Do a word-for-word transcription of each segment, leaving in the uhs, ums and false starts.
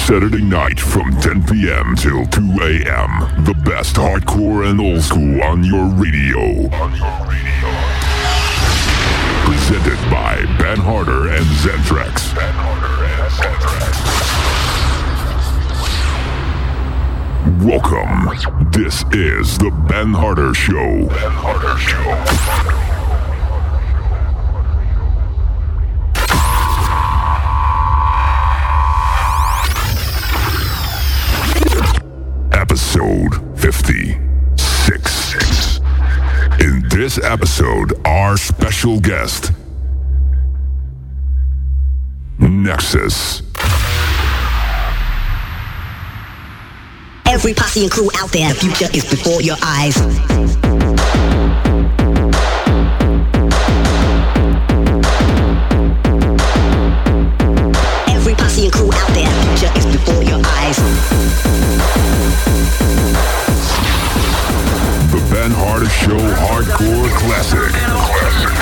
Saturday night from ten p.m. till two a.m. The best hardcore and old school on your radio. On your radio. Presented by Ben Harder and Zentrax. Ben Harder and Zentrax. Welcome. This is the Ben Harder Show. Ben Harder Show. Episode fifty-six. In this episode, our special guest, Nexus. Every posse and crew out there, the future is before your eyes. Every posse and crew out there, the future is before your eyes. The Ben Harder Show Hardcore Classic. Classic.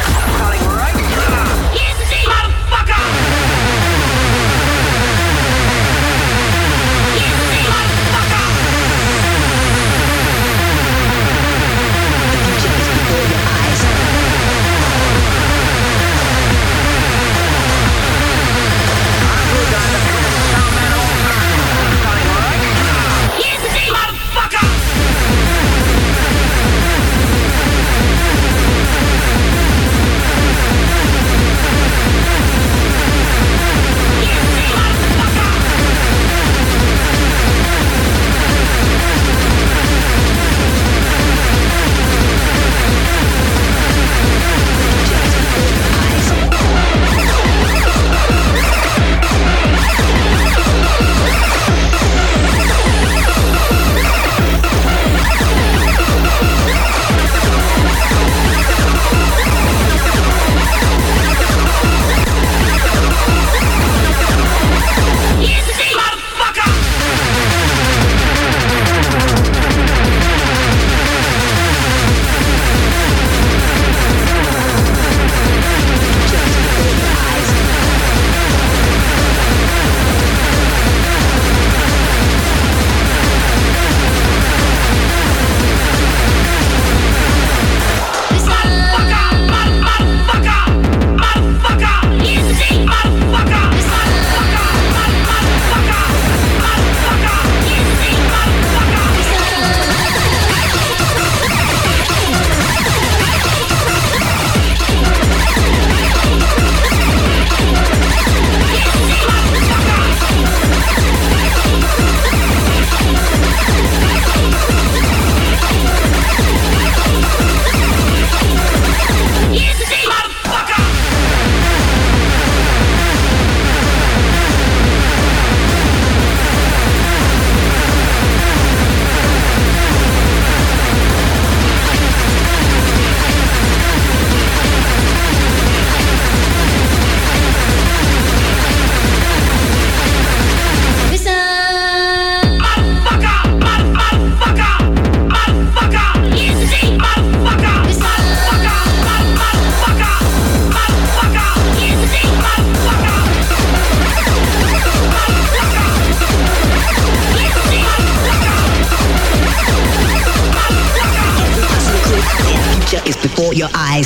Is before your eyes.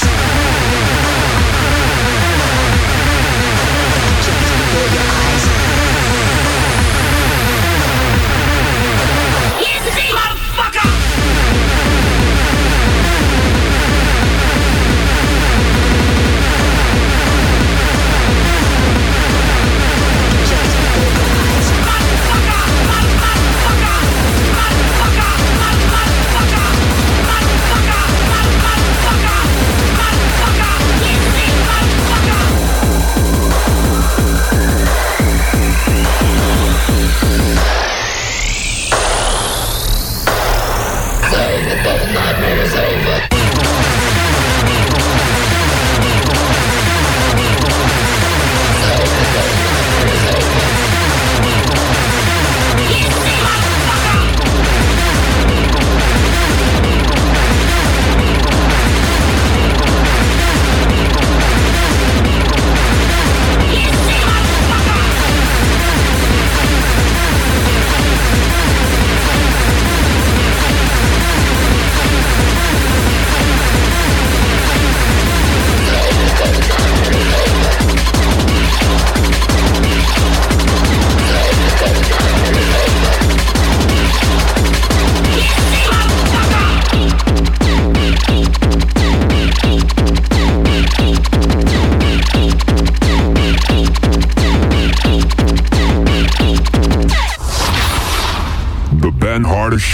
Motherfucker!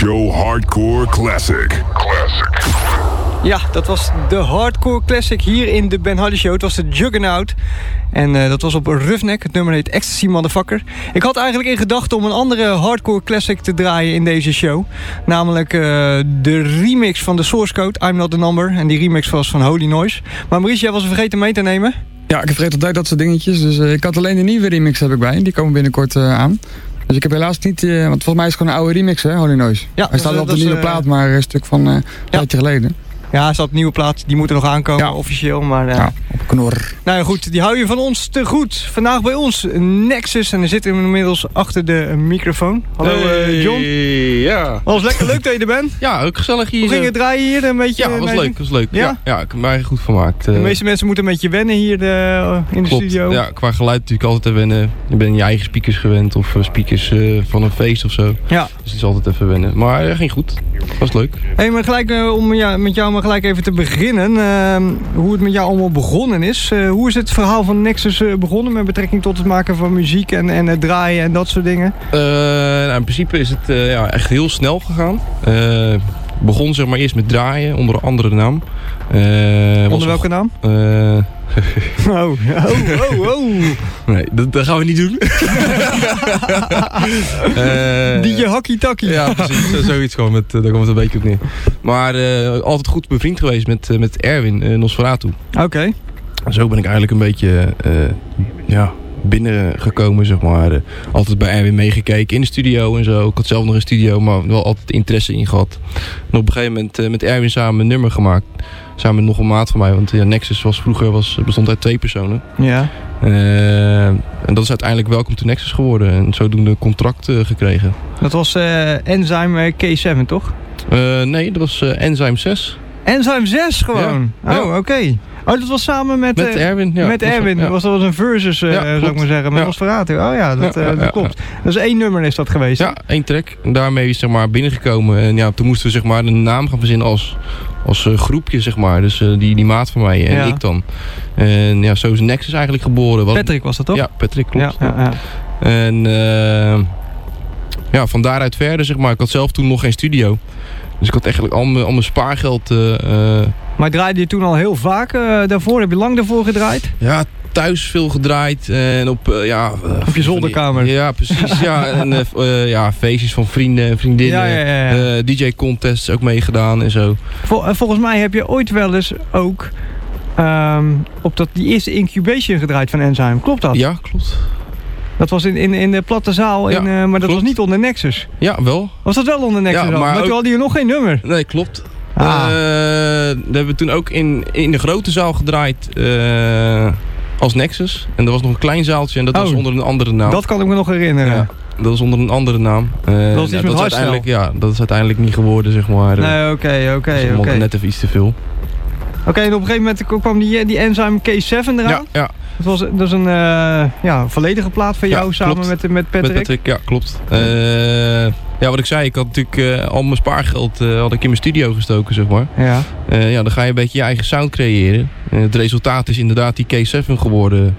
Show Hardcore Classic. Classic. Ja, dat was de Hardcore Classic hier in de Ben Hardy Show. Het was de Juggernaut. En uh, dat was op Roughneck. Het nummer heet Ecstasy Motherfucker. Ik had eigenlijk in gedachten om een andere Hardcore Classic te draaien in deze show. Namelijk uh, de remix van de Source Code, I'm Not The Number. En die remix was van Holy Noise. Maar Maurice, jij was vergeten mee te nemen? Ja, ik heb vergeten altijd dat soort dingetjes. Dus uh, ik had alleen de nieuwe remix heb ik bij. Die komen binnenkort uh, aan. Dus ik heb helaas niet, uh, want volgens mij is het gewoon een oude remix, hè, Holy Noise. Ja, hij staat wel op de nieuwe uh, plaat, maar een stuk van uh, een ja. tijdje geleden. Ja, hij staat op nieuwe plaat. Die moet er nog aankomen, ja. officieel. Maar, uh, ja, op knor. Nou ja, goed. Die hou je van ons te goed. Vandaag bij ons Nexus. En er zit inmiddels achter de uh, microfoon. Hallo hey, uh, John. Ja. Was lekker leuk dat je er bent. Ja, ook gezellig hier. Hoe ging het draaien hier? Een beetje, ja, was leuk. was leuk. Ja? Ja, ja, ik heb me eigenlijk goed vermaakt. De meeste mensen moeten een beetje wennen hier de, in de Klopt. studio. Ja, qua geluid natuurlijk altijd even wennen. Je bent je eigen speakers gewend. Of speakers uh, van een feest of zo. Ja. Dus het is altijd even wennen. Maar het uh, ging goed. Was leuk. Hé, hey, maar gelijk uh, om ja, met jou maar gelijk even te beginnen. Uh, hoe het met jou allemaal begonnen is. Uh, hoe is het verhaal van Nexus uh, begonnen met betrekking tot het maken van muziek en, en het draaien en dat soort dingen? Uh, nou, in principe is het uh, ja, echt heel snel gegaan. Uh, begon zeg maar eerst met draaien onder een andere naam. Uh, onder welke naam? Uh, oh, oh, oh, oh. Nee, dat, dat gaan we niet doen. uh, Die je hakkie-takkie. Ja, precies. Zoiets gewoon. Met, daar komt het een beetje op neer. Maar uh, altijd goed bevriend geweest met, uh, met Erwin uh, Nosferatu. Oké. Okay. Zo ben ik eigenlijk een beetje uh, ja, binnengekomen, zeg maar. Uh, altijd bij Erwin meegekeken in de studio en zo. Ik had zelf nog een studio, maar wel altijd interesse in gehad. En op een gegeven moment uh, met Erwin samen een nummer gemaakt. Samen met nog een maat van mij, want ja, Nexus was vroeger was, bestond uit twee personen. Ja. Uh, en dat is uiteindelijk Welcome to Nexus geworden. En zodoende een contract uh, gekregen. Dat was uh, Enzyme K zeven, toch? Uh, nee, dat was uh, Enzyme zes. Enzyme zes gewoon? Ja. Oh, ja. oké. Okay. Oh, dat was samen met... Met uh, Erwin, ja. Met Erwin. Ja. Was, dat was een versus, uh, ja, zou ik maar zeggen. Met ja. Nosferatu. Oh ja, dat, ja, uh, dat ja, klopt. Ja. Dat is één nummer is dat geweest. Ja, één track. En daarmee is zeg maar binnengekomen. En ja, toen moesten we zeg maar een naam gaan verzinnen als, als uh, groepje, zeg maar. Dus uh, die, die maat van mij en ja. ik dan. En ja, zo is Nexus eigenlijk geboren. Wat, Patrick was dat toch? Ja, Patrick, klopt. Ja, ja, ja. En uh, ja, van daaruit verder, zeg maar. Ik had zelf toen nog geen studio. Dus ik had eigenlijk al mijn, al mijn spaargeld... Uh, uh, maar draaide je toen al heel vaak uh, daarvoor? Heb je lang daarvoor gedraaid? Ja, thuis veel gedraaid. En op, uh, ja, uh, op je zolderkamer? Die, ja, precies. ja, en uh, uh, ja, feestjes van vrienden en vriendinnen. Ja, ja, ja, ja. Uh, D J-contests ook meegedaan en zo. Vol, uh, volgens mij heb je ooit wel eens ook... Um, op dat, die eerste incubation gedraaid van Enzyme. Klopt dat? Ja, klopt. Dat was in, in, in de platte zaal, in, ja, uh, maar dat klopt. Was niet onder Nexus. Ja, wel. Was dat wel onder Nexus? Ja, maar, maar ook... toen hadden jullie nog geen nummer. Nee, klopt. Ah. Uh, dat hebben we toen ook in, in de grote zaal gedraaid uh, als Nexus. En er was nog een klein zaaltje en dat oh, was onder een andere naam. Dat kan ik me nog herinneren. Ja, dat was onder een andere naam. Uh, dat was iets ja, met dat is uiteindelijk, ja, dat is uiteindelijk niet geworden, zeg maar. Nee, oké, oké, oké. Net even iets te veel. Oké, okay, en op een gegeven moment kwam die, die Enzyme K zeven eraan. Ja, ja. Dat was dat is een uh, ja, volledige plaat van jou ja, samen met, met Patrick. Met Patrick, ja, klopt. Uh, ja, wat ik zei, ik had natuurlijk uh, al mijn spaargeld uh, had ik in mijn studio gestoken, zeg maar. Ja. Uh, ja, dan ga je een beetje je eigen sound creëren. Uh, het resultaat is inderdaad die K zeven geworden.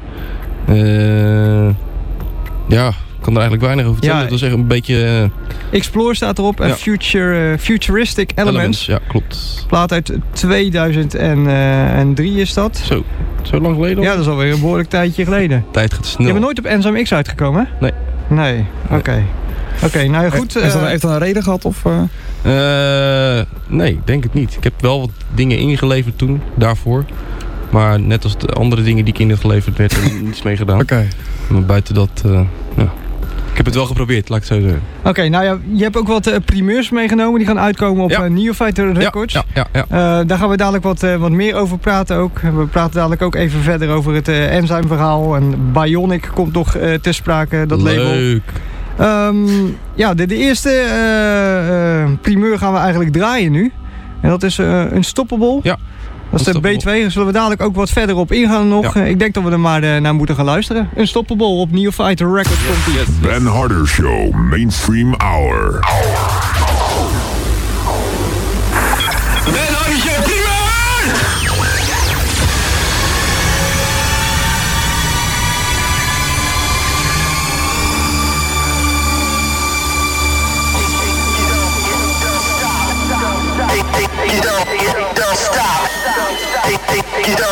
Uh, ja, ik kan er eigenlijk weinig over vertellen. Ja, dat was echt een beetje... Uh, Explore staat erop en ja. future, uh, Futuristic Elements. Elements. Ja, klopt. Plaat uit tweeduizend drie is dat. Zo, zo lang geleden al? Ja, dat is alweer een behoorlijk tijdje geleden. Tijd gaat snel. Je bent nooit op Enzyme X uitgekomen, hè? Nee. Nee, oké. Okay. Oké, okay, nou ja, goed. Uh, Is dat, heeft dat een reden gehad? Of, uh? Uh, nee, ik denk het niet. Ik heb wel wat dingen ingeleverd toen, daarvoor. Maar net als de andere dingen die ik ingeleverd werd, heb ik niets mee gedaan. Oké. Okay. Maar buiten dat, uh, ja. Ik heb het wel geprobeerd, laat ik het zo zeggen. Oké, okay, nou ja, je hebt ook wat uh, primeurs meegenomen. Die gaan uitkomen op ja. uh, Neophyte Records. Ja, ja, ja, ja. Uh, daar gaan we dadelijk wat, uh, wat meer over praten ook. We praten dadelijk ook even verder over het uh, Enzyme verhaal. En Bionic komt nog uh, ter sprake, dat Leuk. label. Leuk. Um, ja, de, de eerste uh, uh, primeur gaan we eigenlijk draaien nu. En dat is uh, Unstoppable. Ja. Dat is de B twee, daar zullen we dadelijk ook wat verder op ingaan nog. Ja. Ik denk dat we er maar uh, naar moeten gaan luisteren. Unstoppable op Neophyte Records komt die. Yes, yes. Ben Harder Show, Mainstream Hour. Ben Harder Show, primeur!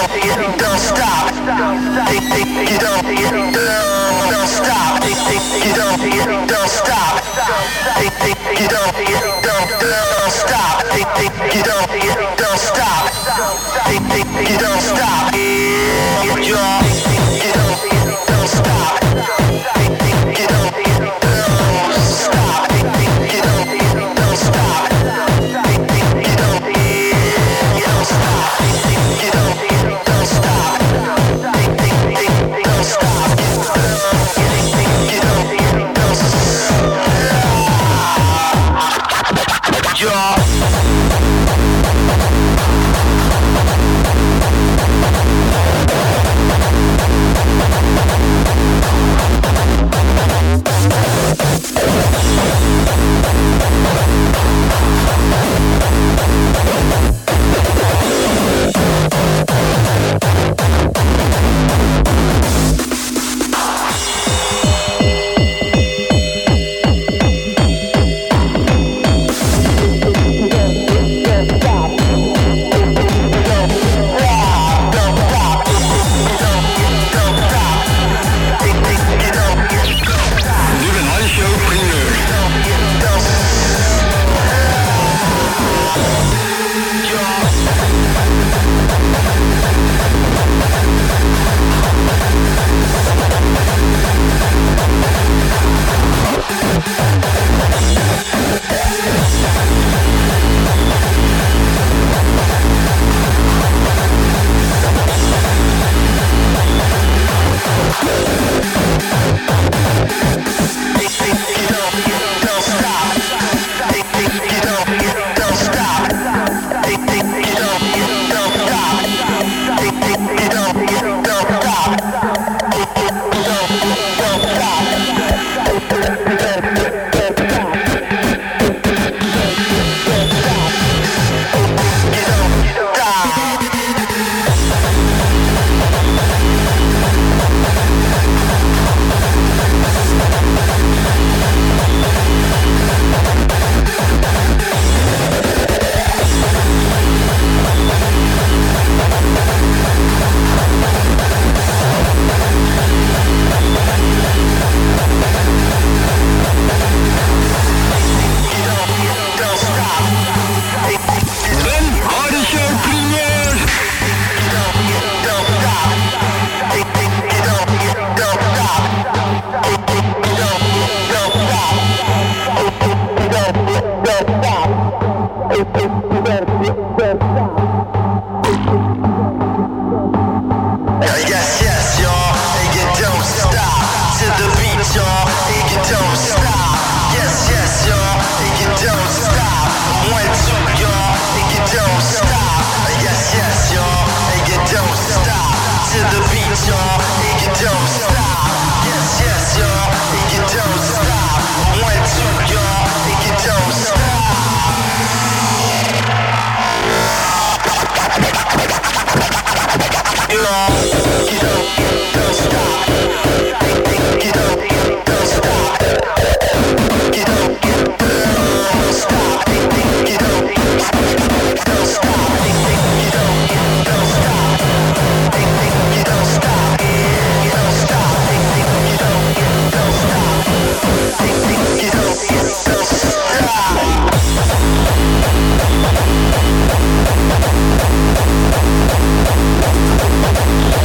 We'll be right back.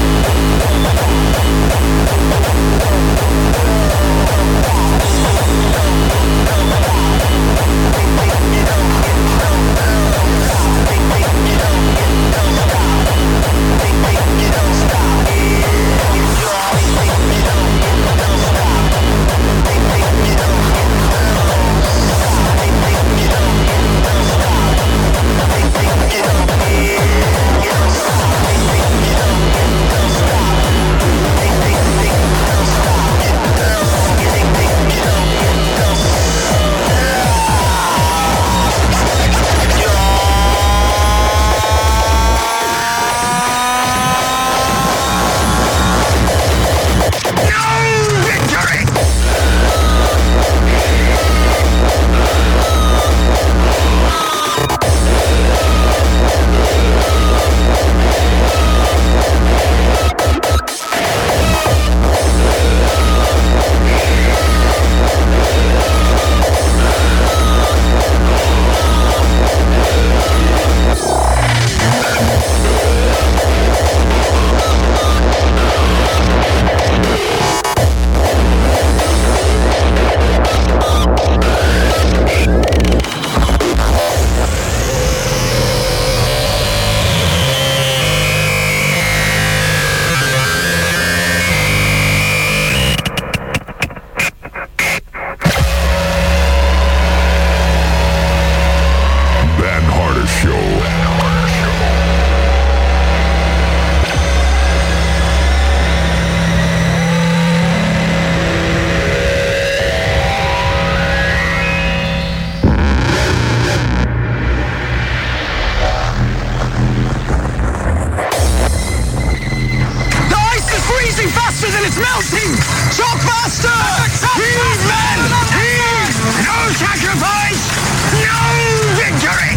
it's melting! Shock faster! Heave, men! Heave! No sacrifice! No victory!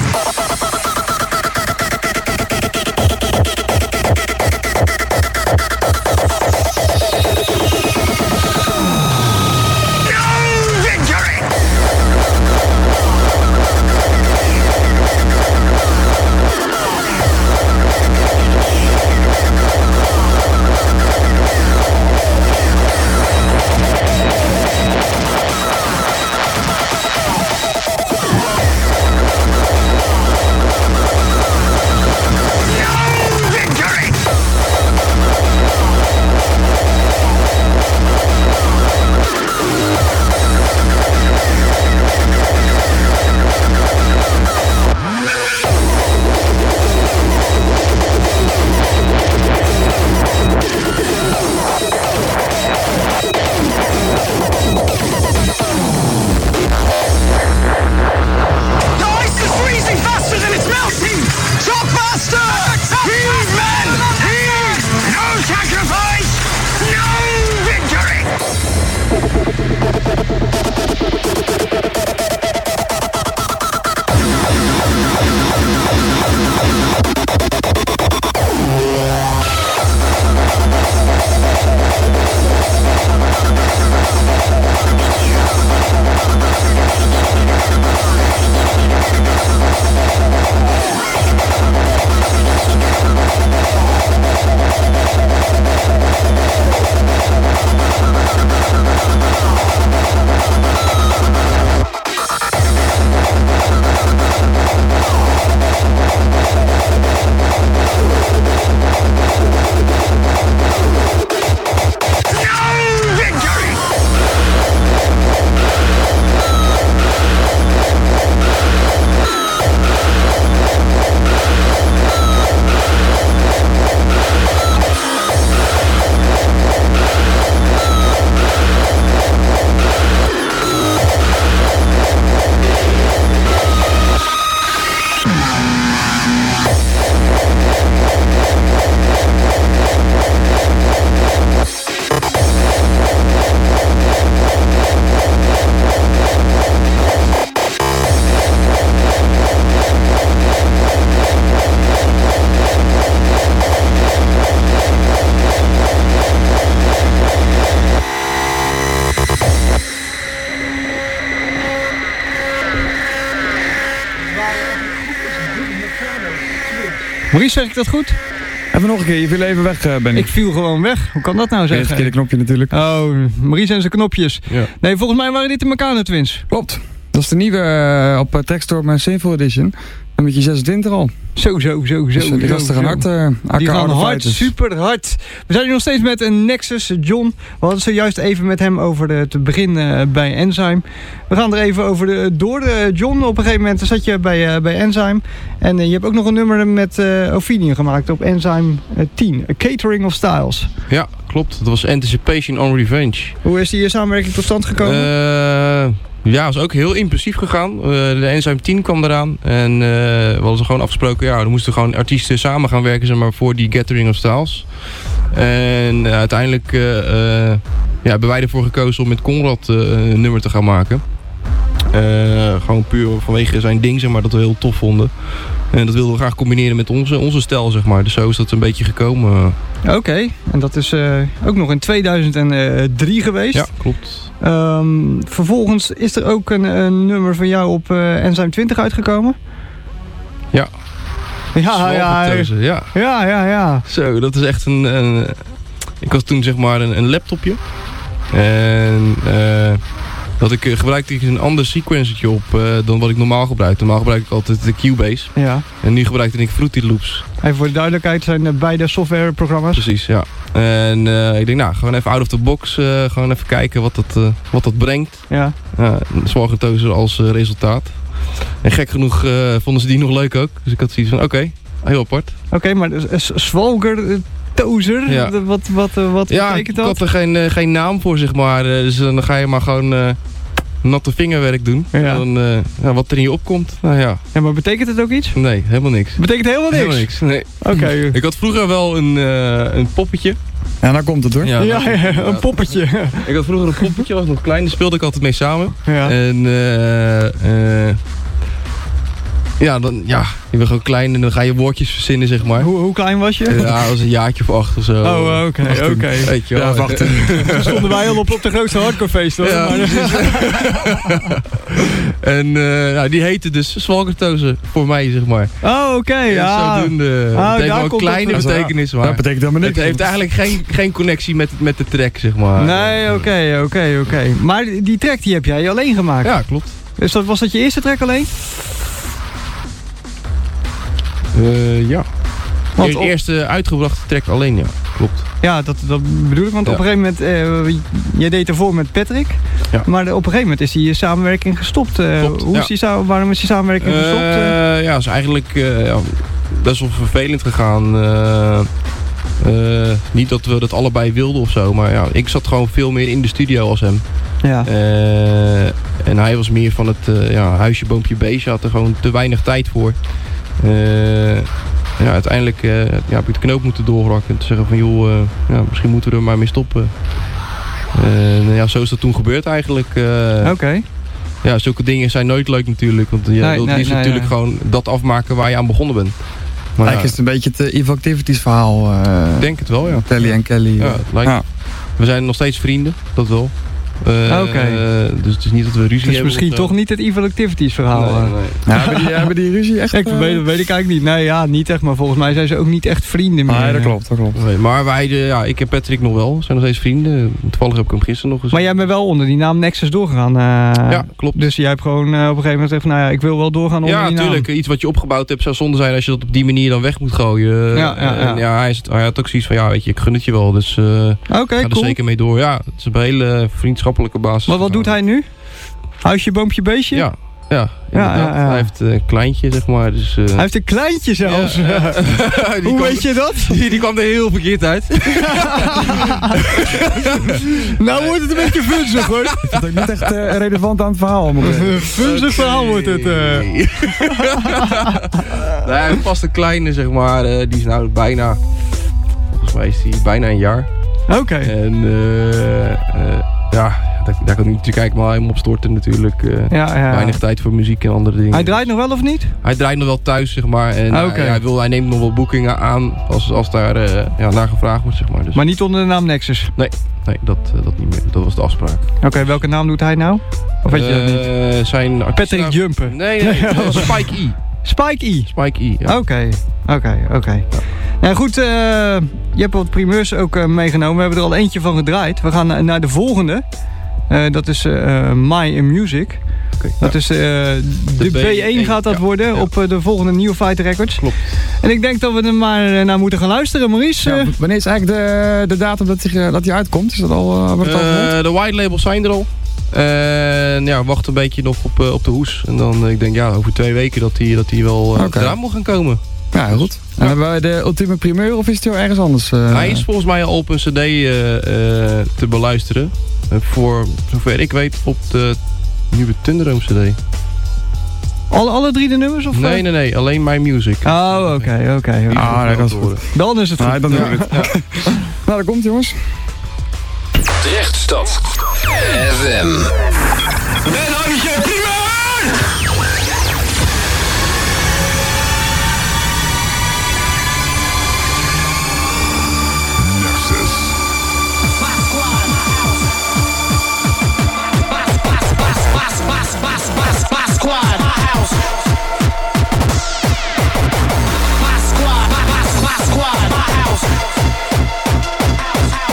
Maurice, zeg ik dat goed? Even nog een keer, je viel even weg, uh, Benny. Ik viel gewoon weg. Hoe kan dat nou zeggen? Het verkeerde knopje natuurlijk. Oh, Maurice en zijn knopjes. Ja. Nee, volgens mij waren dit de Meccano Twins. Klopt. Dat is de nieuwe uh, op uh, Trackstorm Sinful Edition. Dan met je zesentwintig al. Zo, zo, zo, zo. Dus, uh, die gasten gaan hard. Uh, die gaan hard, super hard. We zijn hier nog steeds met een Nexus, John. We hadden zojuist even met hem over de, het begin uh, bij Enzyme. We gaan er even over de, door. Uh, John, op een gegeven moment zat je bij, uh, bij Enzyme. En uh, je hebt ook nog een nummer met uh, Ophidian gemaakt op Enzyme uh, tien. A Catering of Styles. Ja, klopt. Dat was Anticipation on Revenge. Hoe is die samenwerking tot stand gekomen? Uh, ja, het is ook heel impulsief gegaan. Uh, de Enzyme tien kwam eraan. En uh, we hadden gewoon afgesproken, ja, er moesten gewoon artiesten samen gaan werken, zeg maar, voor die Gathering of Styles. En uh, uiteindelijk uh, uh, ja, hebben wij ervoor gekozen om met Conrad uh, een nummer te gaan maken. Uh, gewoon puur vanwege zijn ding, zeg maar, dat we heel tof vonden. En dat wilden we graag combineren met onze, onze stijl, zeg maar. Dus zo is dat een beetje gekomen. Oké, okay. En dat is uh, ook nog in tweeduizend drie geweest. Ja, klopt. Um, vervolgens is er ook een, een nummer van jou op uh, Enzyme twintig uitgekomen. Ja. Ja, ja, ja. Ja, ja, ja. Zo, dat is echt een... een ik was toen, zeg maar, een, een laptopje. En... Uh, Dat ik uh, gebruikte ik een ander sequencertje op uh, dan wat ik normaal gebruik. Normaal gebruik ik altijd de Cubase. Ja. En nu gebruikte ik Fruity Loops. Even voor de duidelijkheid, zijn uh, beide softwareprogramma's. Precies, ja. En uh, ik denk, nou, gewoon even out of the box. Uh, gewoon even kijken wat dat, uh, wat dat brengt. Ja. Uh, Small Tozer als uh, resultaat. En gek genoeg uh, vonden ze die nog leuk ook. Dus ik had zoiets van, oké, okay, heel apart. Oké, okay, maar uh, Swalger... Tozer, ja. wat, wat, wat ja, betekent dat? Ja, ik had er geen, uh, geen naam voor, zeg maar. Uh, dus dan ga je maar gewoon uh, natte vingerwerk doen. Ja. En dan, uh, ja, wat er in je opkomt, nou ja. Ja, maar betekent het ook iets? Nee, helemaal niks. Betekent helemaal niks? Helemaal niks, nee. Oké. Okay. Ik had vroeger wel een, uh, een poppetje. Ja, nou komt het hoor. Ja, ja, ja, een poppetje. Ik had vroeger een poppetje, was nog klein, daar speelde ik altijd mee samen. Ja. En eh... Uh, Ja, dan, ja, je bent gewoon klein en dan ga je woordjes verzinnen, zeg maar. Hoe, hoe klein was je? Ja, dat was een jaartje of acht of zo. Oh, oké, okay, oké. Okay. Weet je wel. Ja, wacht. Toen stonden wij al op, op de grootste hardcorefeest, hoor. Ja, maar... en uh, nou, die heette dus Zwalkertozen voor mij, zeg maar. Oh, oké, okay, ja. Zodoende. Oh, het heeft wel een kleine het betekenis, maar... Dat betekent helemaal niks. Het heeft eigenlijk geen, geen connectie met, met de track, zeg maar. Nee, oké, oké, oké. Maar die track die heb jij alleen gemaakt? Ja, klopt. Dus dat, was dat je eerste track alleen? Uh, ja. Want de eerste uitgebrachte track alleen, ja. Klopt. Ja, dat, dat bedoel ik. Want ja. op een gegeven moment, uh, jij deed ervoor met Patrick. Ja. Maar de, op een gegeven moment is die samenwerking gestopt. Uh, hoe ja. is die, waarom is die samenwerking uh, gestopt? Uh? Ja, is eigenlijk uh, ja, best wel vervelend gegaan. Uh, uh, niet dat we dat allebei wilden of zo. Maar ja, ik zat gewoon veel meer in de studio als hem. Ja. Uh, en hij was meer van het uh, ja, huisje, boompje, beestje. Had er gewoon te weinig tijd voor. Uh, ja, uiteindelijk uh, ja, heb ik de knoop moeten doorhakken. En te zeggen van joh, uh, ja, misschien moeten we er maar mee stoppen. Uh, ja, zo is dat toen gebeurd eigenlijk. Uh, Oké. Okay. Ja, zulke dingen zijn nooit leuk natuurlijk. Want je nee, wilt nee, nee, natuurlijk nee. gewoon dat afmaken waar je aan begonnen bent. Maar eigenlijk ja. is het een beetje het uh, Evil Activities verhaal. Uh, ik denk het wel, ja. Telly en Kelly. Ja, lijkt, ja. We zijn nog steeds vrienden, dat wel. Uh, Oké. Okay. Uh, dus het is niet dat we ruzie hebben. Het is misschien toch niet het Evil Activities verhaal. Nee, nee. Ja, hebben, die, hebben die ruzie echt? Ik, uh... weet, weet ik eigenlijk niet. Nee, ja, niet echt. Maar volgens mij zijn ze ook niet echt vrienden meer. Nee, dat klopt, dat klopt. Nee, maar wij, de, ja, ik en Patrick nog wel. Zijn nog steeds vrienden. Toevallig heb ik hem gisteren nog gezien. Maar jij bent wel onder die naam Nexus doorgegaan. Uh, ja, klopt. Dus jij hebt gewoon uh, op een gegeven moment gezegd van, nou ja, ik wil wel doorgaan onder ja, die naam. Ja, natuurlijk. Iets wat je opgebouwd hebt zou zonde zijn als je dat op die manier dan weg moet gooien. Ja, ja, en, ja. ja hij, is, hij had ook zoiets van, ja, weet je, ik gun het je wel. Dus uh, okay, ga er cool. zeker mee door. Ja, het is een hele vriendschappelijke basis. Maar wat doet hij nu? Huisje, boompje, beestje? Ja, ja, ja, ja, ja. Hij heeft een kleintje, zeg maar. Dus, uh... Hij heeft een kleintje zelfs. Ja, ja. Hoe kwam, weet je dat? Die, die kwam er heel verkeerd uit. Nou wordt het een beetje funzig, hoor. Ik vind het ook niet echt uh, relevant aan het verhaal. Een funzig okay. verhaal wordt het. Uh. Nee, hij heeft vast een kleine, zeg maar. Uh, die is nou bijna... Volgens mij is hij bijna een jaar. Oké. Okay. En uh, uh, ja... Daar, daar kan ik natuurlijk kijken, maar helemaal op storten natuurlijk. Uh, ja, ja. Weinig tijd voor muziek en andere dingen. Hij draait nog wel of niet? Hij draait nog wel thuis, zeg maar. En ah, okay. uh, hij, wil, hij neemt nog wel boekingen aan als, als daar uh, ja, naar gevraagd wordt, zeg maar. Dus. Maar niet onder de naam Nexus? Nee, nee dat, uh, dat niet meer. Dat was de afspraak. Oké, okay, welke naam doet hij nou? Of weet uh, je dat niet? Zijn Patrick Jumper? Nee, nee, uh, Spike E. Spike E? Spike E, ja. Oké, oké, oké. Nou goed, uh, je hebt wat primeurs ook uh, meegenomen. We hebben er al eentje van gedraaid. We gaan uh, naar de volgende. Uh, dat is uh, My Music. Okay, dat ja. is uh, de, de B één gaat dat ja, worden ja. op uh, de volgende Neophyte Records. Klopt. En ik denk dat we er maar uh, naar moeten gaan luisteren, Maurice. Ja, wanneer is eigenlijk de, de datum dat hij dat uitkomt? Is dat al, uh, wordt uh, al de white labels zijn er al. En ja, wacht een beetje nog op, uh, op de hoes. En dan uh, ik denk ja, over twee weken dat hij dat wel uh, okay. eraan moet gaan komen. Ja, heel goed. En ja. hebben wij de ultieme primeur of is hij al ergens anders? Uh... Hij is volgens mij al op een cd uh, uh, te beluisteren. Uh, voor zover ik weet op de nieuwe Thunderdome cd. Alle, alle drie de nummers? Of nee, nee, nee. Alleen My Music. Oh, oké, okay, oké. Okay, okay. Ah, dat is goed. Dan is het goed. Ah, dan doen we het. Ja. Nou, dat komt jongens. Drechtstad F M. Ben Handje primeur!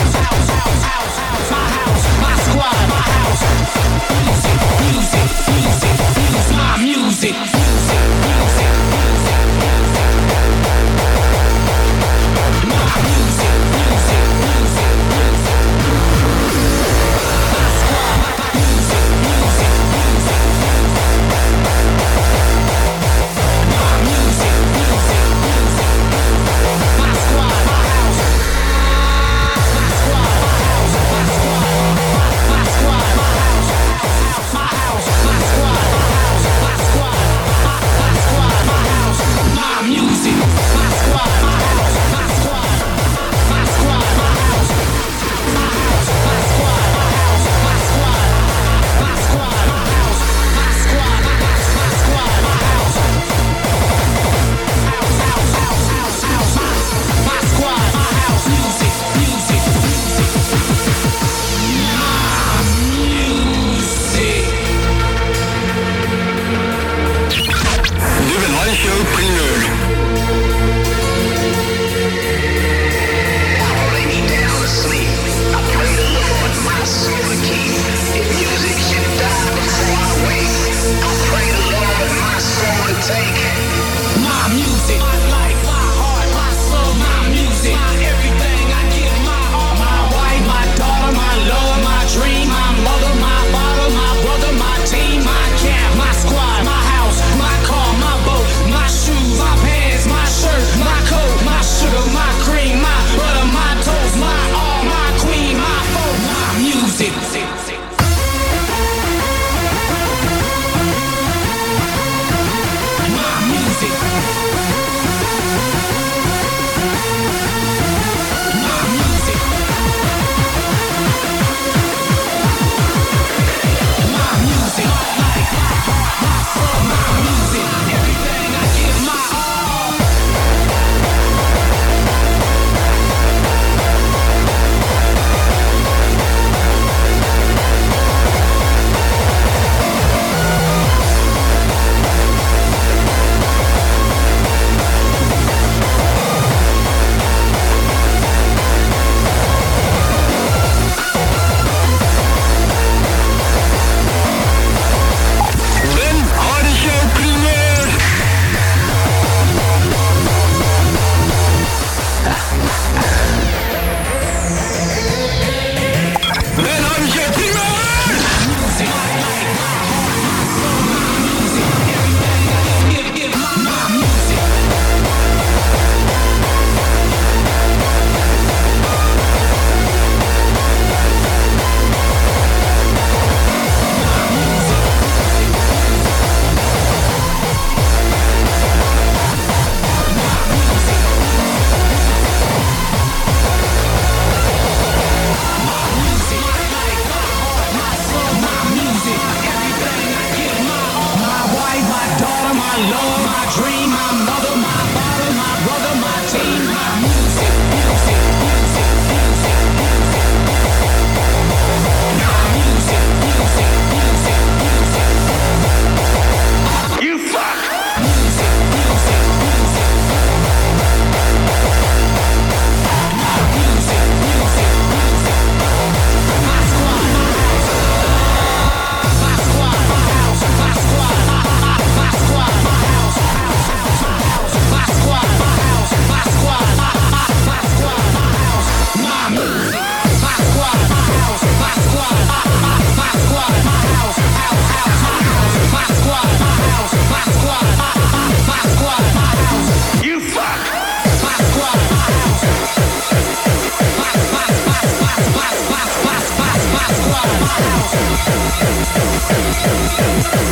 Easy, easy.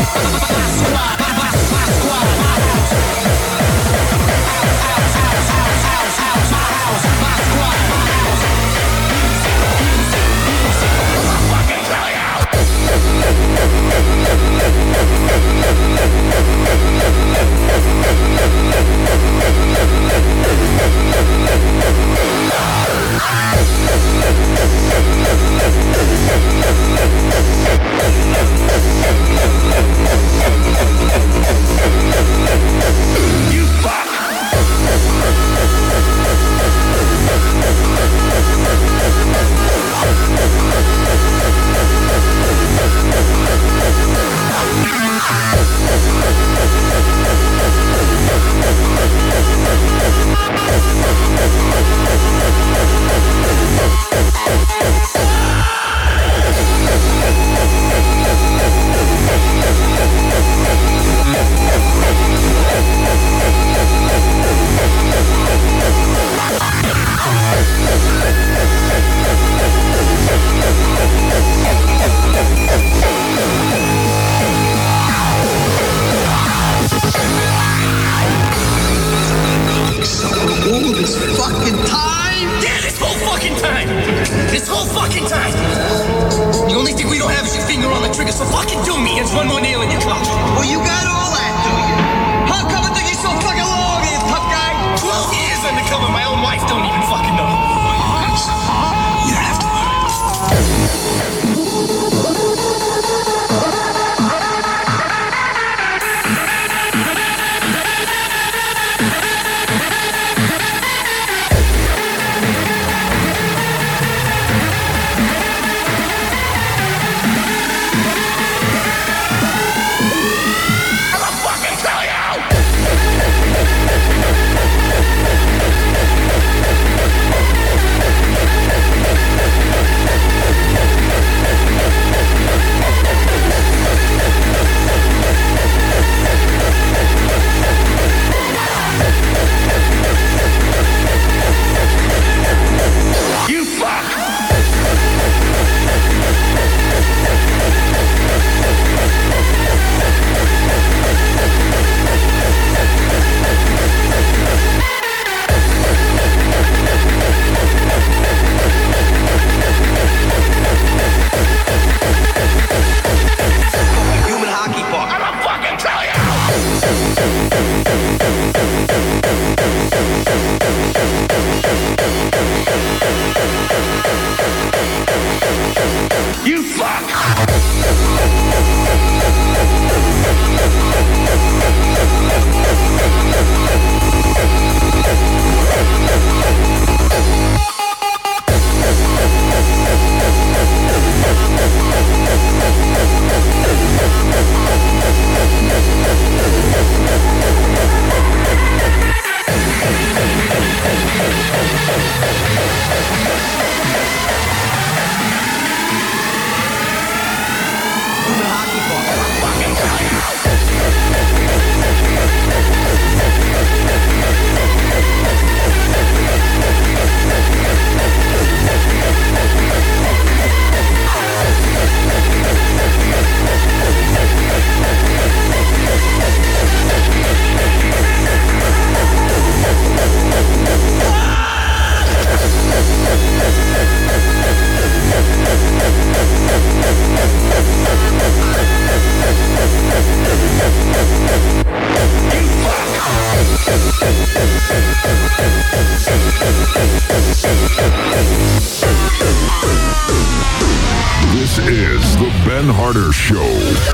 Ben Harder Show.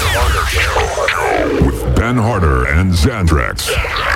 With Ben Harder en Xandrax.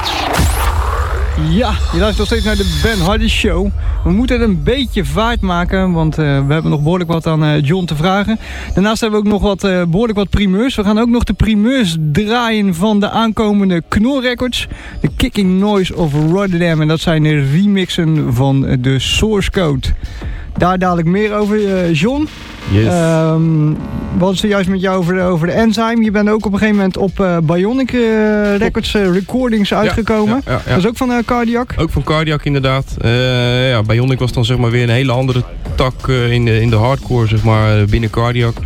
Ja, je luistert nog steeds naar de Ben Harder Show. We moeten het een beetje vaart maken, want uh, we hebben nog behoorlijk wat aan uh, John te vragen. Daarnaast hebben we ook nog wat, uh, behoorlijk wat primeurs. We gaan ook nog de primeurs draaien van de aankomende Knorr Records. De Kicking Noise of Rotterdam. En dat zijn de remixen van de Source Code. Daar dadelijk meer over, uh, John. Yes. Um, we hadden zojuist met jou over de, over de Enzyme. Je bent ook op een gegeven moment op uh, Bionic uh, Records uh, recordings uitgekomen. Ja, ja, ja, ja. Dat is ook van uh, Cardiac? Ook van Cardiac inderdaad. Uh, ja, Bionic was dan zeg maar weer een hele andere tak uh, in, de, in de hardcore zeg maar, binnen Cardiac.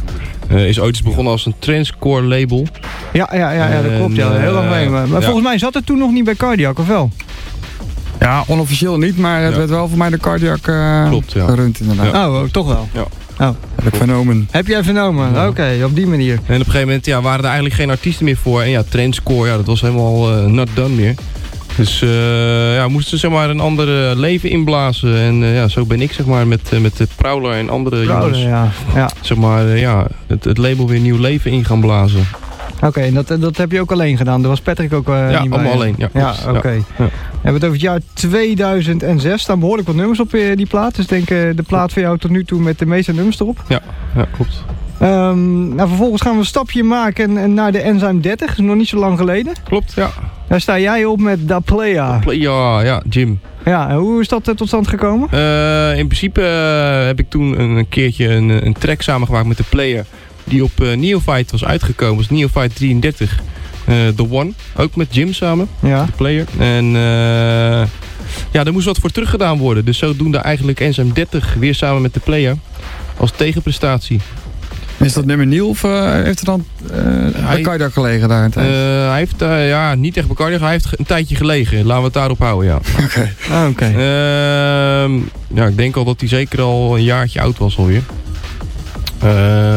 Uh, is ooit eens begonnen als een trancecore label. Ja, ja, ja, ja dat klopt. Ja. Heel lang mee. Maar, maar ja. volgens mij zat het toen nog niet bij Cardiac, of wel? Ja, onofficieel niet, maar het ja. werd wel voor mij de Cardiac uh, klopt, ja. gerund inderdaad. Ja. Oh, toch wel? Ja. Oh. Heb ik vernomen. Heb jij vernomen? Ja. Oké, okay, op die manier. En op een gegeven moment ja, waren er eigenlijk geen artiesten meer voor. En ja, trancecore, ja, dat was helemaal uh, not done meer. Dus uh, ja, moesten ze zeg maar een ander leven inblazen. En uh, ja, zo ben ik zeg maar met, uh, met de Prowler en andere Prowler, jongens. Ja. Ja. Zeg maar uh, ja, het, het label weer nieuw leven in gaan blazen. Oké, okay, en dat, dat heb je ook alleen gedaan. Daar was Patrick ook uh, ja, niet bij. allemaal alleen. Ja, ja oké. Okay. Ja. Ja. We hebben het over het jaar tweeduizend zes. Er staan behoorlijk wat nummers op uh, die plaat. Dus denk uh, de plaat voor jou tot nu toe met de meeste nummers erop. Ja, ja klopt. Um, nou, vervolgens gaan we een stapje maken en, en naar de Enzyme dertig. Dat is nog niet zo lang geleden. Klopt, ja. Daar sta jij op met Da Playa. Da Playa, ja, Jim. Ja, en hoe is dat uh, tot stand gekomen? Uh, in principe uh, heb ik toen een, een keertje een, een track samengemaakt met de Player. Die op uh, Neophyte was uitgekomen. Dat was Neophyte drieëndertig. Uh, The One. Ook met Jim samen. Ja. De Player. En uh, ja, daar moest wat voor teruggedaan worden. Dus zodoende eigenlijk Enzyme dertig weer samen met de Player. Als tegenprestatie. Is dat nummer nieuw of uh, heeft er dan uh, bij Cardiac gelegen daar? Uh, hij heeft uh, ja, niet echt bij Cardiac. Hij heeft een tijdje gelegen. Laten we het daarop houden, ja. Oké. Okay. Ah, okay. uh, ja, ik denk al dat hij zeker al een jaartje oud was alweer. Uh,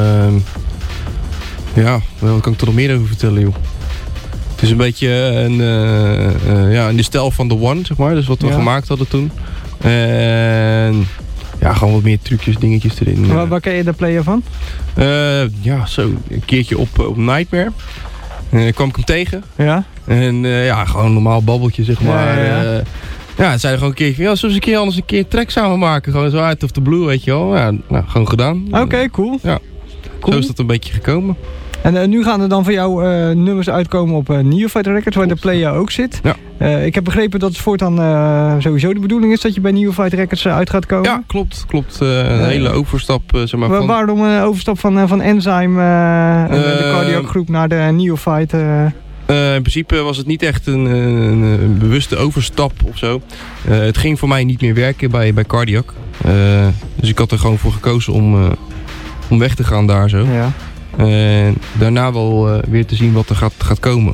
ja, wat kan ik er nog meer over vertellen, joh? Het is een beetje een, uh, uh, ja, in de stijl van The One, zeg maar. Dus wat we ja. gemaakt hadden toen. En ja, gewoon wat meer trucjes, dingetjes erin. Waar, waar ken je de Player van? Uh, ja, zo een keertje op, op Nightmare. Uh, kwam ik hem tegen. Ja. En uh, ja, gewoon een normaal babbeltje, zeg maar. Ja, ja, ja. Uh, ja, het zei gewoon een keer van, ja, zullen we een keer anders een keer een track samen maken? Gewoon zo uit of the blue, weet je wel. Ja, nou, gewoon gedaan. Oké, okay, cool. Ja, cool. Zo is dat een beetje gekomen. En uh, nu gaan er dan voor jou uh, nummers uitkomen op uh, Neophyte Records, waar Klopt. de Player ook zit. Ja. Uh, ik heb begrepen dat het voortaan uh, sowieso de bedoeling is dat je bij Neophyte Records uh, uit gaat komen. Ja, klopt. klopt. Uh, een uh, hele overstap. Uh, zeg maar, van... Waarom een overstap van, uh, van Enzyme, uh, uh, de Cardiac groep, naar de Neophyte? Uh... Uh, in principe was het niet echt een, een, een bewuste overstap of zo. Uh, het ging voor mij niet meer werken bij, bij Cardiac. Uh, dus ik had er gewoon voor gekozen om, uh, om weg te gaan daar zo. Ja. En daarna wel uh, weer te zien wat er gaat, gaat komen.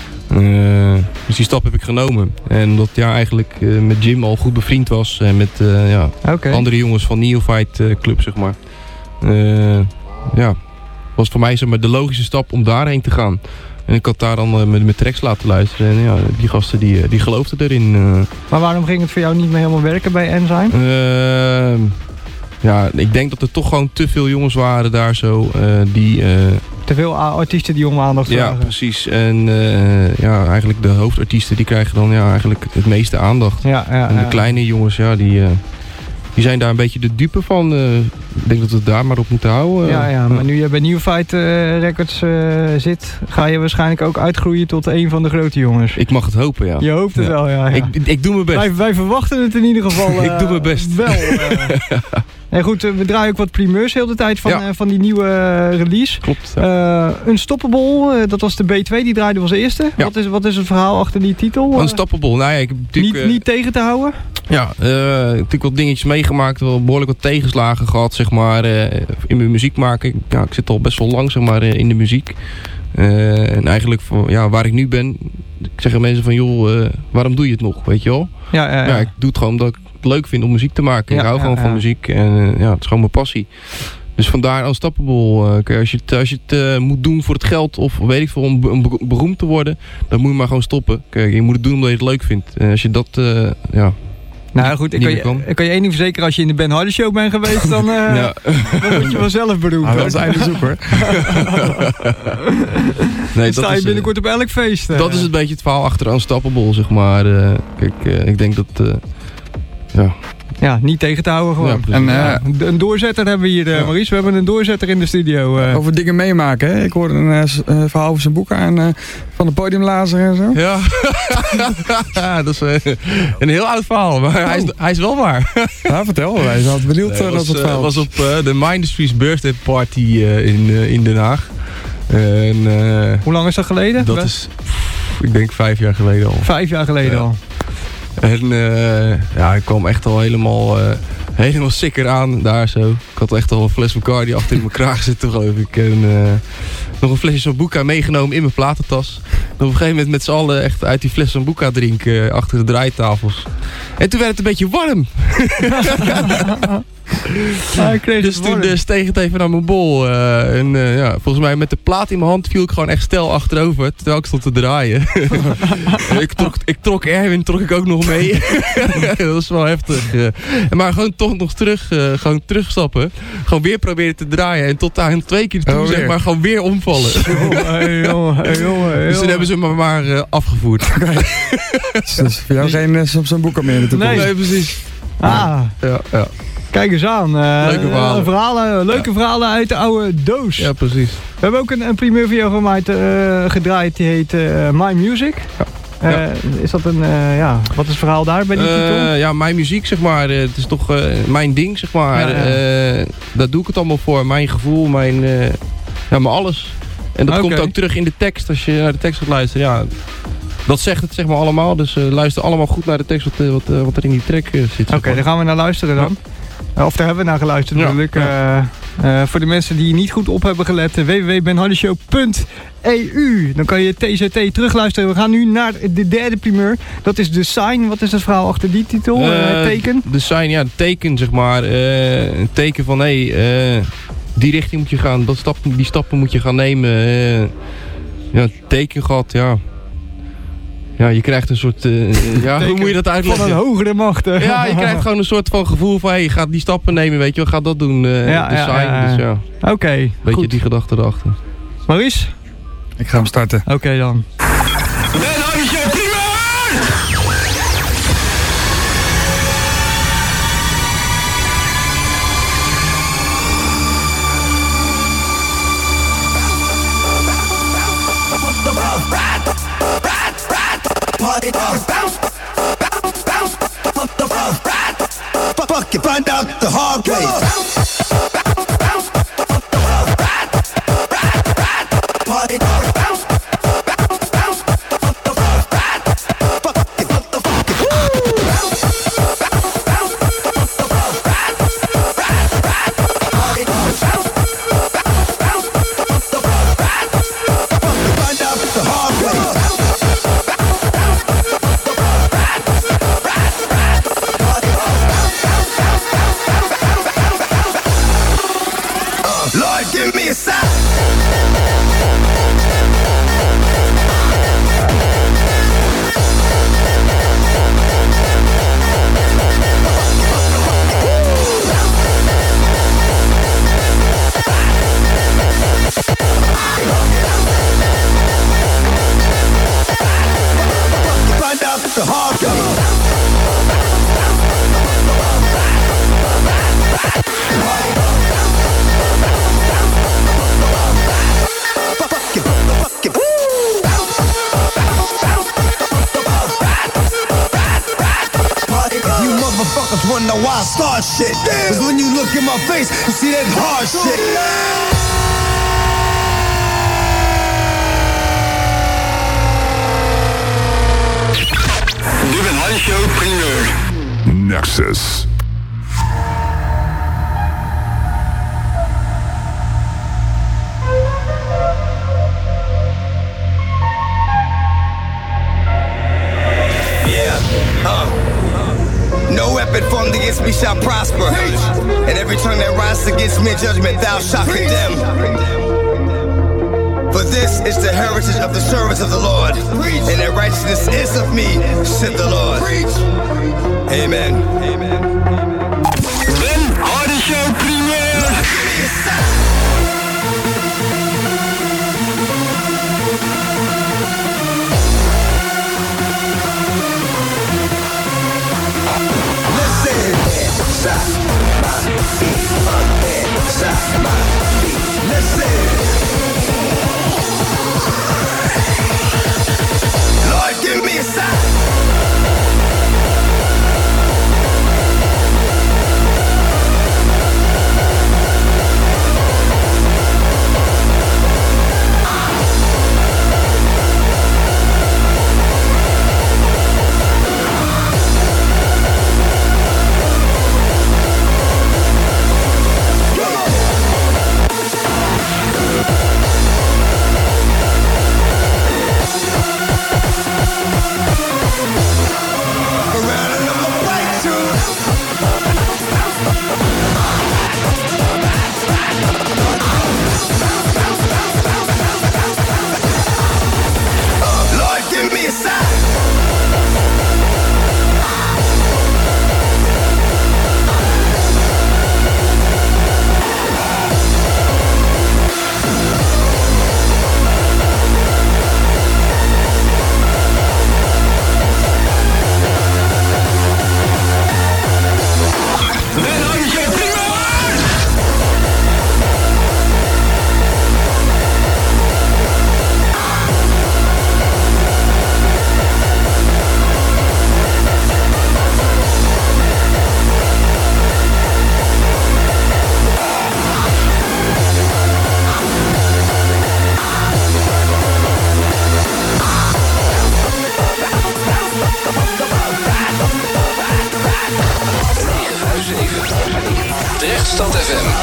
Uh, dus die stap heb ik genomen. En omdat ja, eigenlijk uh, met Jim al goed bevriend was. En met uh, ja, okay. andere jongens van Neophyte uh, Club, zeg maar. Uh, ja, was voor mij zeg maar, de logische stap om daarheen te gaan. En ik had daar dan uh, met mijn tracks laten luisteren. En ja, die gasten die, die geloofden erin. Uh. Maar waarom ging het voor jou niet meer helemaal werken bij Enzyme? Uh, ja, ik denk dat er toch gewoon te veel jongens waren daar zo. Uh, die, uh, te veel artiesten die om aandacht vragen. Ja, precies. En uh, ja, eigenlijk de hoofdartiesten die krijgen dan ja, eigenlijk het meeste aandacht. Ja, ja, en de ja. kleine jongens, ja, die... Uh, Die zijn daar een beetje de dupe van. Uh, ik denk dat we het daar maar op moeten houden. Ja, ja, maar nu je bij Neophyte uh, Records uh, zit, ga je waarschijnlijk ook uitgroeien tot een van de grote jongens. Ik mag het hopen, ja. Je hoopt het ja. wel, ja. ja. Ik, ik doe mijn best. Wij, wij verwachten het in ieder geval uh, ik doe mijn best. Wel. Uh. En goed, uh, we draaien ook wat primeurs heel de tijd van, ja. uh, van die nieuwe uh, release. Klopt. Ja. Uh, Unstoppable, uh, dat was de B twee, die draaide als eerste. Ja. Wat, is, wat is het verhaal achter die titel? Unstoppable, nou ja, ik heb natuurlijk... Niet, uh, niet tegen te houden? Ja, uh, ik heb natuurlijk wat dingetjes meegemaakt, wel behoorlijk wat tegenslagen gehad, zeg maar, uh, in mijn muziek maken. Ja, ik zit al best wel lang, zeg maar, uh, in de muziek. Uh, en eigenlijk, voor, ja, waar ik nu ben, ik zeg aan mensen van, joh, uh, waarom doe je het nog, weet je wel? Ja, ja, ja. ja ik doe het gewoon omdat ik het leuk vind om muziek te maken. Ja, ik hou ja, gewoon ja. van muziek en uh, ja, het is gewoon mijn passie. Dus vandaar Unstoppable. Uh, als je het, als je het uh, moet doen voor het geld of weet ik veel, om, om beroemd te worden, dan moet je maar gewoon stoppen. Kijk, je moet het doen omdat je het leuk vindt. Uh, als je dat, uh, ja... Nou goed, ik kan, je, ik kan je één ding verzekeren, als je in de Ben Hardy Show bent geweest, dan, uh, ja. dan word je wel zelf beroemd. Ah, dat is einde zoek hoor. nee, dan sta je is, binnenkort op elk feest. Uh. Dat is een beetje het verhaal achter Unstoppable, zeg maar. Uh, kijk, uh, ik denk dat... Uh, ja... Ja, niet tegen te houden gewoon. Ja, en, uh, ja. Een doorzetter hebben we hier, uh, Maurice. We hebben een doorzetter in de studio. Uh. Over dingen meemaken, hè? Ik hoorde een uh, verhaal over zijn boeken aan uh, van de podiumlazer en zo. Ja, ja dat is uh, een heel oud verhaal, maar oh. hij, is, hij is wel waar. Ja, vertel. Hij is altijd benieuwd nee, dat was, het verhaal uh, was op uh, de Mindustries birthday party uh, in, uh, in Den Haag. En, uh, Hoe lang is dat geleden? Dat is, pff, ik denk vijf jaar geleden al. Vijf jaar geleden ja. al. En uh, ja, ik kwam echt al helemaal, uh, helemaal sikker aan, daar zo. Ik had echt al een fles Bacardi achter in mijn kraag zitten, geloof ik. En uh, nog een flesje Sambuca meegenomen in mijn platentas. En op een gegeven moment met z'n allen echt uit die fles Sambuca drinken uh, achter de draaitafels. En toen werd het een beetje warm. Ah, ik kreeg dus toen uh, steeg het even naar mijn bol. Uh, en uh, ja, volgens mij met de plaat in mijn hand viel ik gewoon echt stel achterover. Terwijl ik stond te draaien. ik, trok, ik trok Erwin trok ik ook nog mee. Dat was wel heftig. Uh, maar gewoon toch nog terug, uh, gewoon terugstappen. Gewoon weer proberen te draaien. En tot aan twee keer toe, oh, zeg maar, gewoon weer omvallen. Hey, jongen, hey, jongen, dus toen hebben ze me maar uh, afgevoerd. Okay. Dus voor jou geen uh, zo'n boek meer in de toekomst. Nee, nee, precies. Ah. Ja, ja. Kijk eens aan. Uh, leuke verhalen. Uh, verhalen leuke ja. verhalen uit de oude doos. Ja, precies. We hebben ook een, een primeur voor jou gemaakt, uh, gedraaid. Die heet uh, My Music. Ja. Uh, ja. Is dat een, uh, ja, wat is het verhaal daar bij die uh, titel? Ja, mijn muziek, zeg maar. Uh, het is toch uh, mijn ding, zeg maar. Ja, ja. Uh, daar doe ik het allemaal voor. Mijn gevoel, mijn, uh, ja, mijn alles. En dat okay. komt ook terug in de tekst, als je naar de tekst gaat luisteren. Ja, dat zegt het, zeg maar, allemaal. Dus uh, luister allemaal goed naar de tekst wat, wat, uh, wat er in die track uh, zit. Oké, okay, daar gaan we naar luisteren dan. Ja. Uh, of daar hebben we naar geluisterd ja. natuurlijk. Ja. Uh, uh, voor de mensen die niet goed op hebben gelet, w w w punt ben hardy show punt e u. Dan kan je T Z T terugluisteren. We gaan nu naar de derde primeur. Dat is The Sign. Wat is het verhaal achter die titel? Uh, uh, teken? The Sign, ja, teken, zeg maar. Uh, een teken van, hé, hey, uh, die richting moet je gaan. Dat stap, die stappen moet je gaan nemen. Uh, ja, teken gehad, ja. Ja, je krijgt een soort... Uh, ja, hoe moet je dat uitleggen? Van een hogere macht. Hè? Ja, je krijgt gewoon een soort van gevoel van... Hé, hey, je gaat die stappen nemen, weet je wel. Ga dat doen. Uh, ja, de ja, sign, ja, ja. Dus ja. Oké, okay, beetje goed. Die gedachte erachter. Maurice? Ik ga hem starten. Oké okay, dan. Fuck you, find out the hard way. Party, bounce, bounce, bounce. Fuck the fuck you, fuck the fuck you. Bounce, bounce, bounce. Fuck the party, bounce, bounce, bounce. Fuck the fuck you, find out the hard way. Lord, give me a sign. Find out the hard way. Motherfuckers wonder why I start shit. Cause when you look in my face, you see that hard shit. De Ben Hardy Show primeur. Nexus. No weapon formed against me shall prosper. And every tongue that rises against me in judgment thou shalt condemn. For this is the heritage of the servants of the Lord. And that righteousness is of me, said the Lord. Amen. Amen. Ben Hardy Show primeur. Lord, give me a sign. Dordrecht-Stad F M.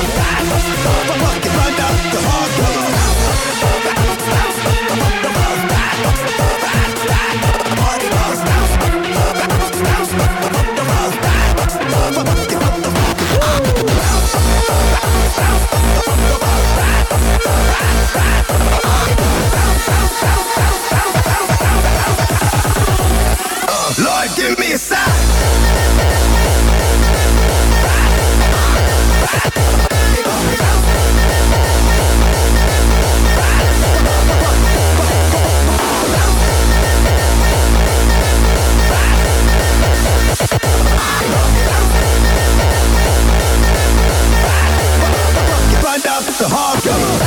Lord, give me a sign. Find out the hard go.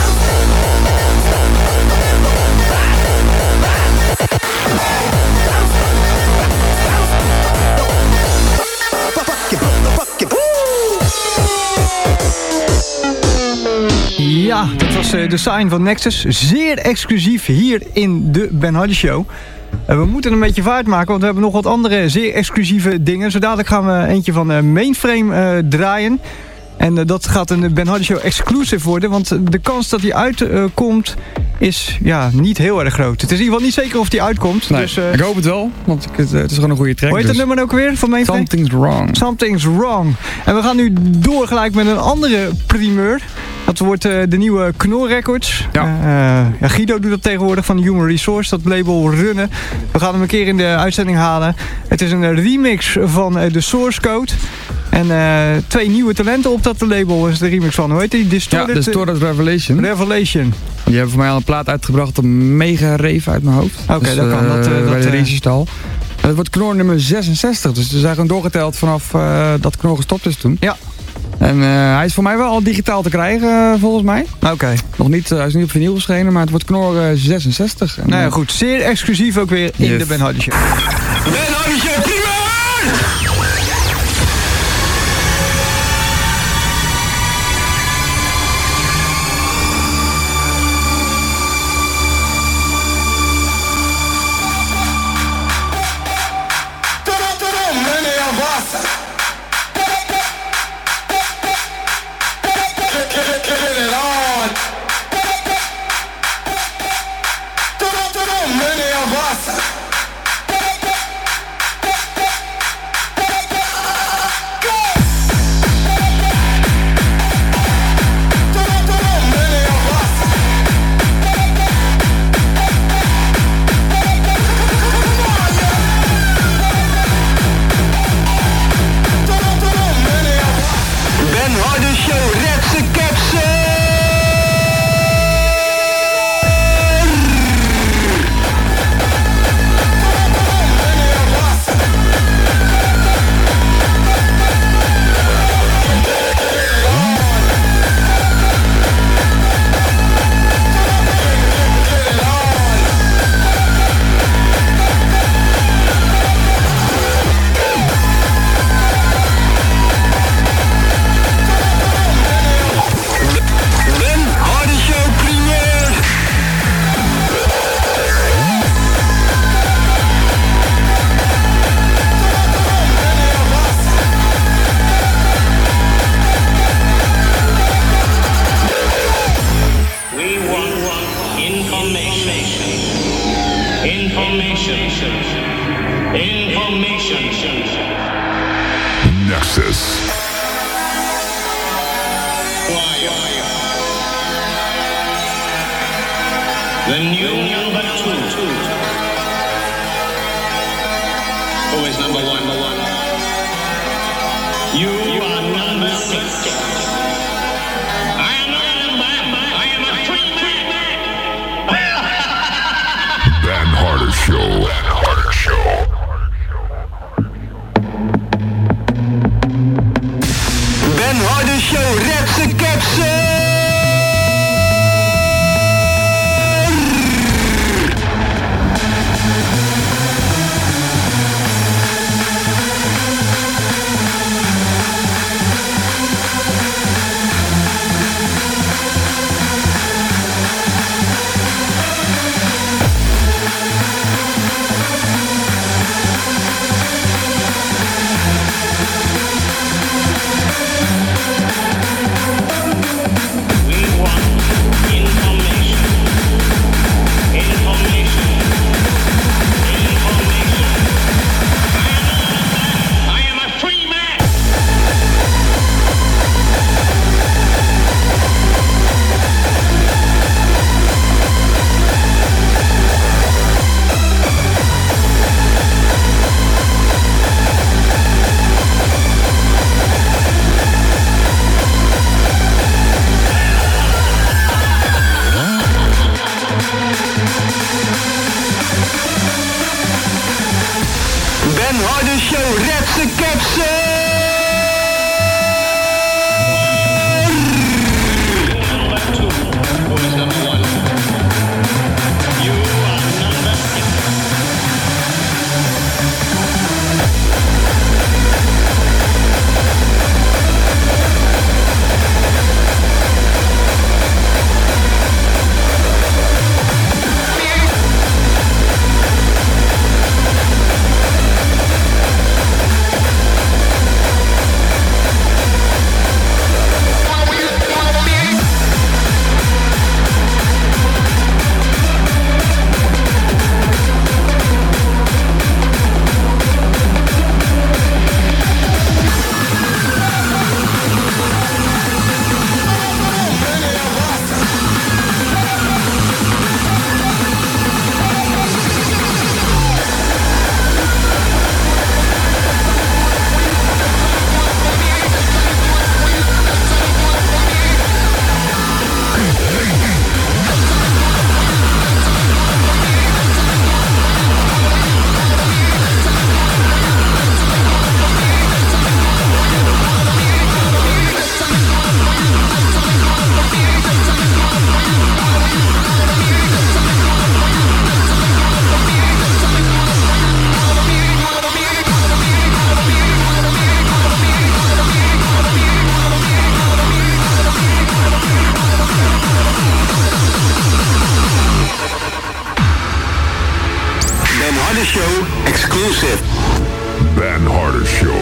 Ja, dat was uh, de sign van Nexus. Zeer exclusief hier in de Ben Hardy Show. Uh, we moeten een beetje vaart maken, want we hebben nog wat andere zeer exclusieve dingen. Zo dadelijk gaan we eentje van uh, Mainframe uh, draaien. En uh, dat gaat een Ben Hardy Show exclusive worden, want de kans dat die uitkomt uh, is ja, niet heel erg groot. Het is in ieder geval niet zeker of die uitkomt. Nee, dus, uh, ik hoop het wel, want ik, het, het is gewoon een goede track. Hoe heet dus. dat nummer ook weer van Mainframe? Something's Wrong. Something's Wrong. En we gaan nu door gelijk met een andere primeur. Dat wordt uh, de nieuwe Knorr Records. Ja. Uh, ja, Guido doet dat tegenwoordig van Human Resource, dat label runnen. We gaan hem een keer in de uitzending halen. Het is een remix van uh, de Source Code. En uh, twee nieuwe talenten op dat label is de remix van. Hoe heet die? Distorted, ja, Distorted Revelation. Revelation. Die hebben voor mij al een plaat uitgebracht op Mega Rave uit mijn hoofd. Oké, okay, dus, dat kan. Uh, Dat, uh, bij dat, de uh, Regiestal. Het wordt Knorr nummer zesenzestig. Dus ze zijn gewoon doorgeteld vanaf uh, dat Knorr gestopt is toen. Ja. En uh, hij is voor mij wel al digitaal te krijgen, uh, volgens mij. Oké. Okay. Nog niet, uh, hij is niet op vinyl verschenen, maar het wordt Knorr uh, zesenzestig. En, nou ja, goed. Zeer exclusief ook weer in yes. de Ben Hardy Show. Ben Hardy Show, primeur! exclusive. Ben Harder Show.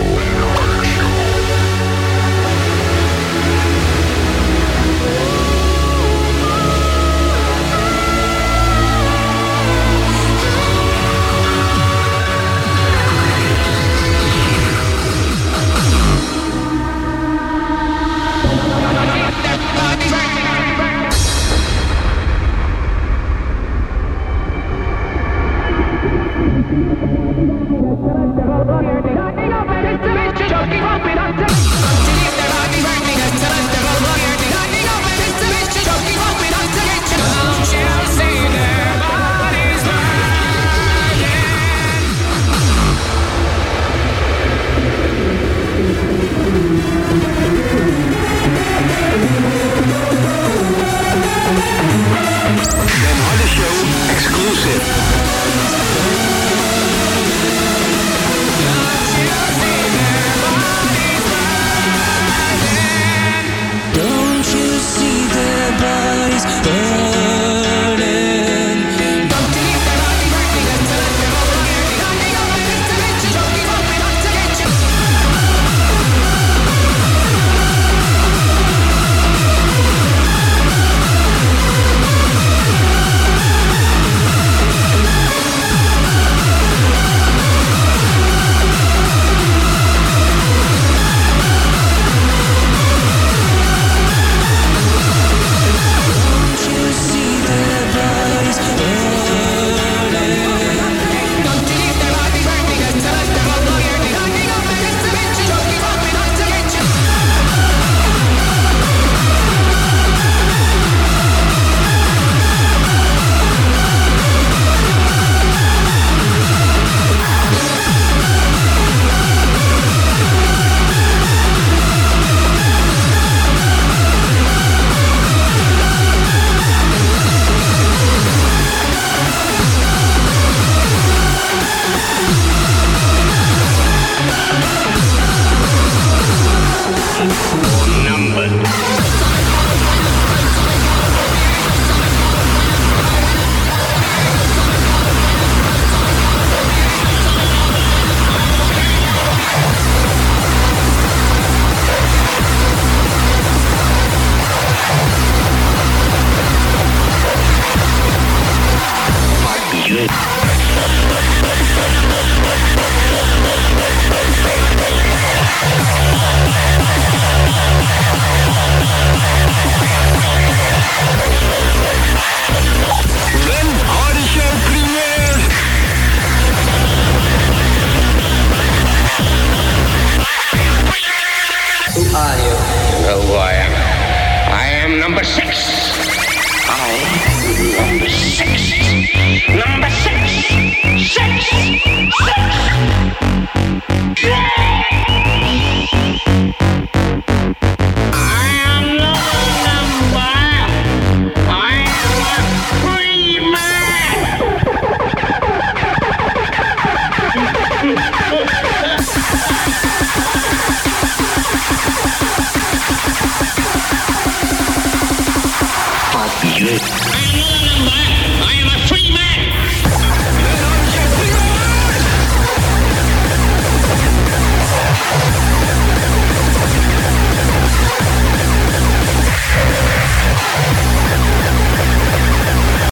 Free man!